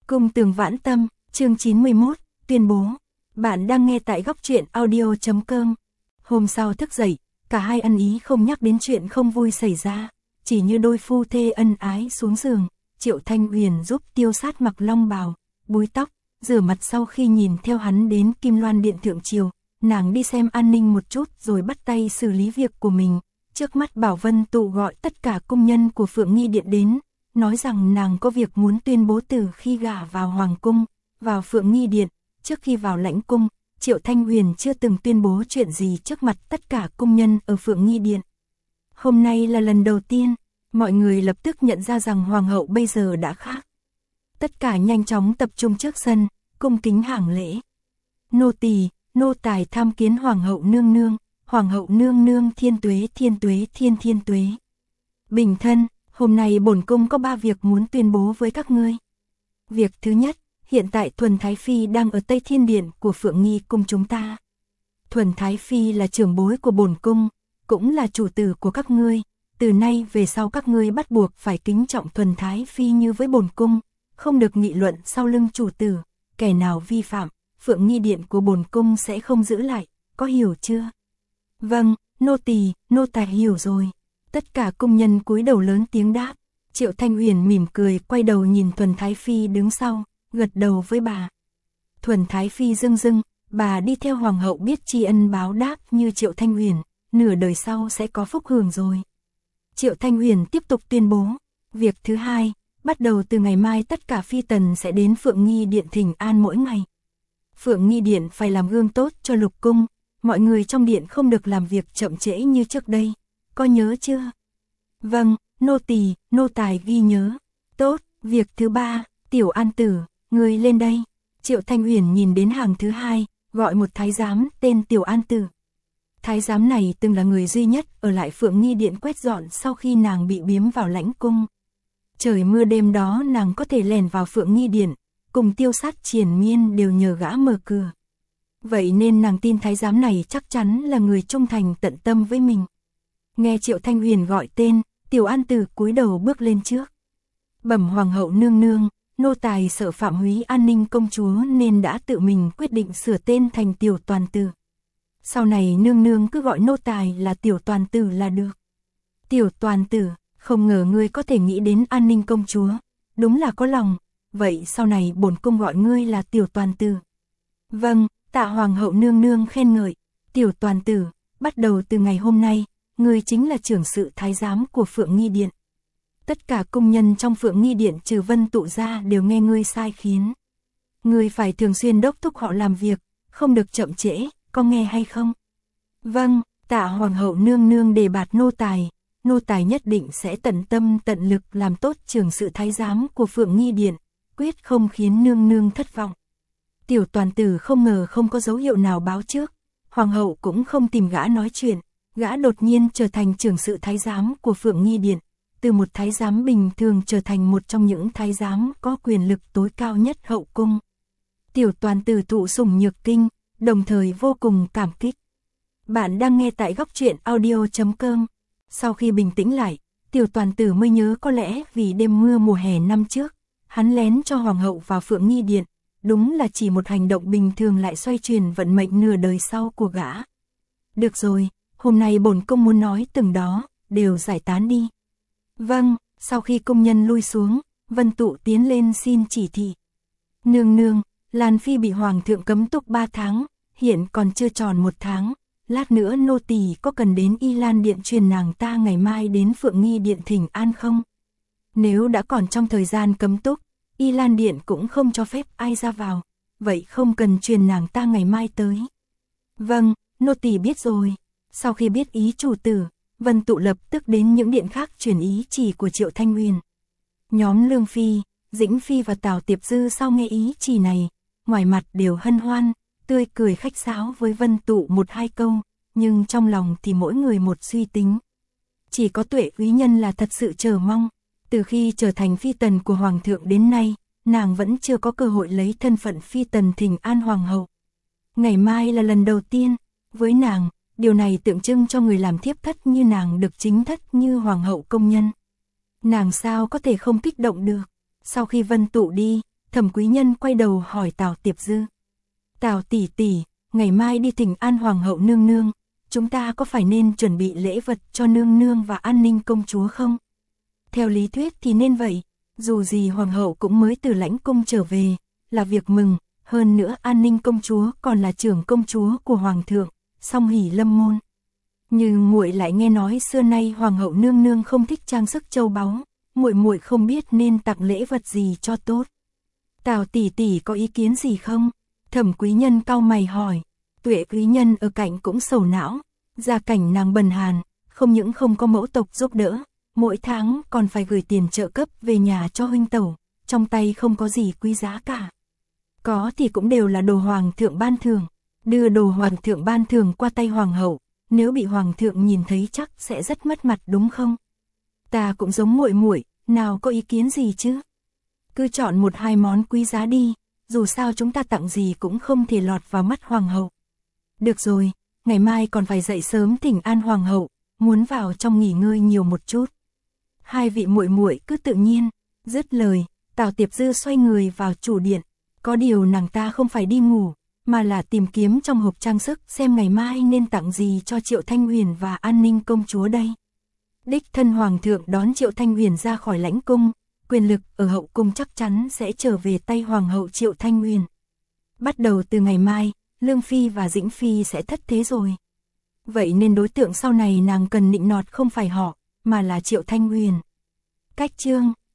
Cung Tường Vãn Tâm, chương 91, tuyên bố. Bạn đang nghe tại góc truyện audio.com. Hôm sau thức dậy, cả hai ăn ý không nhắc đến chuyện không vui xảy ra, chỉ như đôi phu thê ân ái xuống giường. Triệu Thanh Huyền giúp Tiêu Sát mặc long bào, búi tóc, rửa mặt sau khi nhìn theo hắn đến Kim Loan Điện thượng triều. Nàng đi xem an ninh một chút rồi bắt tay xử lý việc của mình. Trước mắt Bảo Vân Tụ gọi tất cả cung nhân của Phượng Nghi Điện đến, nói rằng nàng có việc muốn tuyên bố từ khi gả vào Hoàng Cung, vào Phượng Nghi Điện. Trước khi vào lãnh cung, Triệu Thanh Huyền chưa từng tuyên bố chuyện gì trước mặt tất cả cung nhân ở Phượng Nghi Điện. Hôm nay là lần đầu tiên, mọi người lập tức nhận ra rằng Hoàng hậu bây giờ đã khác. Tất cả nhanh chóng tập trung trước sân, cung kính hành lễ. Nô tỳ, nô tài tham kiến Hoàng hậu nương nương, Hoàng hậu nương nương thiên tuế thiên tuế. Bình thân, hôm nay bổn cung có 3 việc muốn tuyên bố với các ngươi. Việc thứ nhất, hiện tại Thuần Thái Phi đang ở Tây Thiên Điện của Phượng Nghi Cung chúng ta. Thuần Thái Phi là trưởng bối của bổn cung, cũng là chủ tử của các ngươi. Từ nay về sau các ngươi bắt buộc phải kính trọng Thuần Thái Phi như với bổn cung, không được nghị luận sau lưng chủ tử. Kẻ nào vi phạm, Phượng Nghi Điện của bổn cung sẽ không giữ lại, có hiểu chưa? Vâng, nô tài hiểu rồi. Tất cả cung nhân cúi đầu lớn tiếng đáp. Triệu Thanh Huyền mỉm cười quay đầu nhìn Thuần Thái Phi đứng sau, gật đầu với bà. Thuần Thái Phi rưng rưng, bà đi theo Hoàng hậu biết tri ân báo đáp như Triệu Thanh Huyền, nửa đời sau sẽ có phúc hưởng rồi. Triệu Thanh Huyền tiếp tục tuyên bố. Việc thứ hai, bắt đầu từ ngày mai tất cả phi tần sẽ đến Phượng Nghi Điện thỉnh an mỗi ngày. Phượng Nghi Điện phải làm gương tốt cho lục cung, mọi người trong điện không được làm việc chậm trễ như trước đây, có nhớ chưa? Vâng, nô tài ghi nhớ. Tốt, việc thứ ba, Tiểu An Tử, người lên đây. Triệu Thanh Huyền nhìn đến hàng thứ hai, gọi một thái giám tên Tiểu An Tử. Thái giám này từng là người duy nhất ở lại Phượng Nghi Điện quét dọn sau khi nàng bị biếm vào lãnh cung. Trời mưa đêm đó nàng có thể lèn vào Phượng Nghi Điện, cùng Tiêu Sát triền miên đều nhờ gã mở cửa. Vậy nên nàng tin thái giám này chắc chắn là người trung thành tận tâm với mình. Nghe Triệu Thanh Huyền gọi tên, Tiểu An Tử cúi đầu bước lên trước. Bẩm Hoàng hậu nương nương, nô tài sợ phạm húy an ninh công chúa nên đã tự mình quyết định sửa tên thành Tiểu Toàn Tử. Sau này nương nương cứ gọi nô tài là Tiểu Toàn Tử là được. Tiểu Toàn Tử, không ngờ ngươi có thể nghĩ đến an ninh công chúa, đúng là có lòng. Vậy sau này bổn cung gọi ngươi là Tiểu Toàn Tử. Vâng, tạ Hoàng hậu nương nương khen ngợi. Tiểu Toàn Tử, bắt đầu từ ngày hôm nay, ngươi chính là trưởng sự thái giám của Phượng Nghi Điện. Tất cả cung nhân trong Phượng Nghi Điện trừ Vân Tụ ra đều nghe ngươi sai khiến. Ngươi phải thường xuyên đốc thúc họ làm việc, không được chậm trễ, có nghe hay không? Vâng, tạ Hoàng hậu nương nương đề bạt nô tài nhất định sẽ tận tâm tận lực làm tốt trưởng sự thái giám của Phượng Nghi Điện, quyết không khiến nương nương thất vọng. Tiểu Toàn Tử không ngờ không có dấu hiệu nào báo trước, Hoàng hậu cũng không tìm gã nói chuyện, gã đột nhiên trở thành trưởng sự thái giám của Phượng Nghi Điện, từ một thái giám bình thường trở thành một trong những thái giám có quyền lực tối cao nhất hậu cung. Tiểu Toàn Tử thụ sủng nhược kinh, đồng thời vô cùng cảm kích. Bạn đang nghe tại góc truyện audio.com. Sau khi bình tĩnh lại, Tiểu Toàn Tử mới nhớ có lẽ vì đêm mưa mùa hè năm trước, hắn lén cho Hoàng hậu vào Phượng Nghi Điện, đúng là chỉ một hành động bình thường lại xoay chuyển vận mệnh nửa đời sau của gã. Được rồi, hôm nay bổn cung muốn nói từng đó, đều giải tán đi. Vâng, sau khi công nhân lui xuống, Vân Tụ tiến lên xin chỉ thị. Nương nương, Lan Phi bị Hoàng thượng cấm túc 3 tháng, hiện còn chưa tròn 1 tháng. Lát nữa nô tỳ có cần đến Y Lan Điện truyền nàng ta ngày mai đến Phượng Nghi Điện thỉnh an không? Nếu đã còn trong thời gian cấm túc, Y Lan Điện cũng không cho phép ai ra vào, vậy không cần truyền nàng ta ngày mai tới. Vâng, nô tỳ biết rồi. Sau khi biết ý chủ tử, Vân Tụ lập tức đến những điện khác truyền ý chỉ của Triệu Thanh Huyền. Nhóm Lương Phi, Dĩnh Phi và Tào Tiệp Dư sau nghe ý chỉ này, ngoài mặt đều hân hoan, tươi cười khách sáo với Vân Tụ 1-2 câu, nhưng trong lòng thì mỗi người một suy tính. Chỉ có Tuệ Úy Nhân là thật sự chờ mong, từ khi trở thành phi tần của Hoàng thượng đến nay, nàng vẫn chưa có cơ hội lấy thân phận phi tần thỉnh an Hoàng hậu. Ngày mai là lần đầu tiên, với nàng, điều này tượng trưng cho người làm thiếp thất như nàng được chính thất như Hoàng hậu công nhân. Nàng sao có thể không kích động được. Sau khi Vân Tụ đi, Thẩm Quý Nhân quay đầu hỏi Tào Tiệp Dư. Tào tỷ tỷ, ngày mai đi thỉnh an hoàng hậu nương nương, chúng ta có phải nên chuẩn bị lễ vật cho nương nương và An Ninh công chúa không? Theo lý thuyết thì nên vậy, dù gì hoàng hậu cũng mới từ lãnh cung trở về, là việc mừng, hơn nữa An Ninh công chúa còn là trưởng công chúa của hoàng thượng, song hỷ lâm môn. Như muội lại nghe nói xưa nay hoàng hậu nương nương không thích trang sức châu báu, muội không biết nên tặng lễ vật gì cho tốt. Tào tỷ tỷ có ý kiến gì không? Thẩm Quý Nhân cau mày hỏi. Tuệ Quý Nhân ở cạnh cũng sầu não, gia cảnh nàng bần hàn, không những không có mẫu tộc giúp đỡ, mỗi tháng còn phải gửi tiền trợ cấp về nhà cho huynh tẩu, trong tay không có gì quý giá cả. Có thì cũng đều là đồ hoàng thượng ban thưởng, đưa đồ hoàng thượng ban thưởng qua tay hoàng hậu, nếu bị hoàng thượng nhìn thấy chắc sẽ rất mất mặt đúng không? Ta cũng giống muội, nào có ý kiến gì chứ? Cứ chọn một hai món quý giá đi, dù sao chúng ta tặng gì cũng không thể lọt vào mắt hoàng hậu. Được rồi, ngày mai còn phải dậy sớm thỉnh an hoàng hậu, muốn vào trong nghỉ ngơi nhiều một chút. Hai vị muội cứ tự nhiên. Dứt lời, Tào Tiệp Dư xoay người vào chủ điện, có điều nàng ta không phải đi ngủ, mà là tìm kiếm trong hộp trang sức xem ngày mai nên tặng gì cho Triệu Thanh Huyền và An Ninh công chúa đây. Đích thân hoàng thượng đón Triệu Thanh Huyền ra khỏi lãnh cung, quyền lực ở hậu cung chắc chắn sẽ trở về tay hoàng hậu Triệu Thanh Huyền. Bắt đầu từ ngày mai, Lương Phi và Dĩnh Phi sẽ thất thế rồi. Vậy nên đối tượng sau này nàng cần nịnh nọt không phải họ, mà là Triệu Thanh Huyền. Cách chương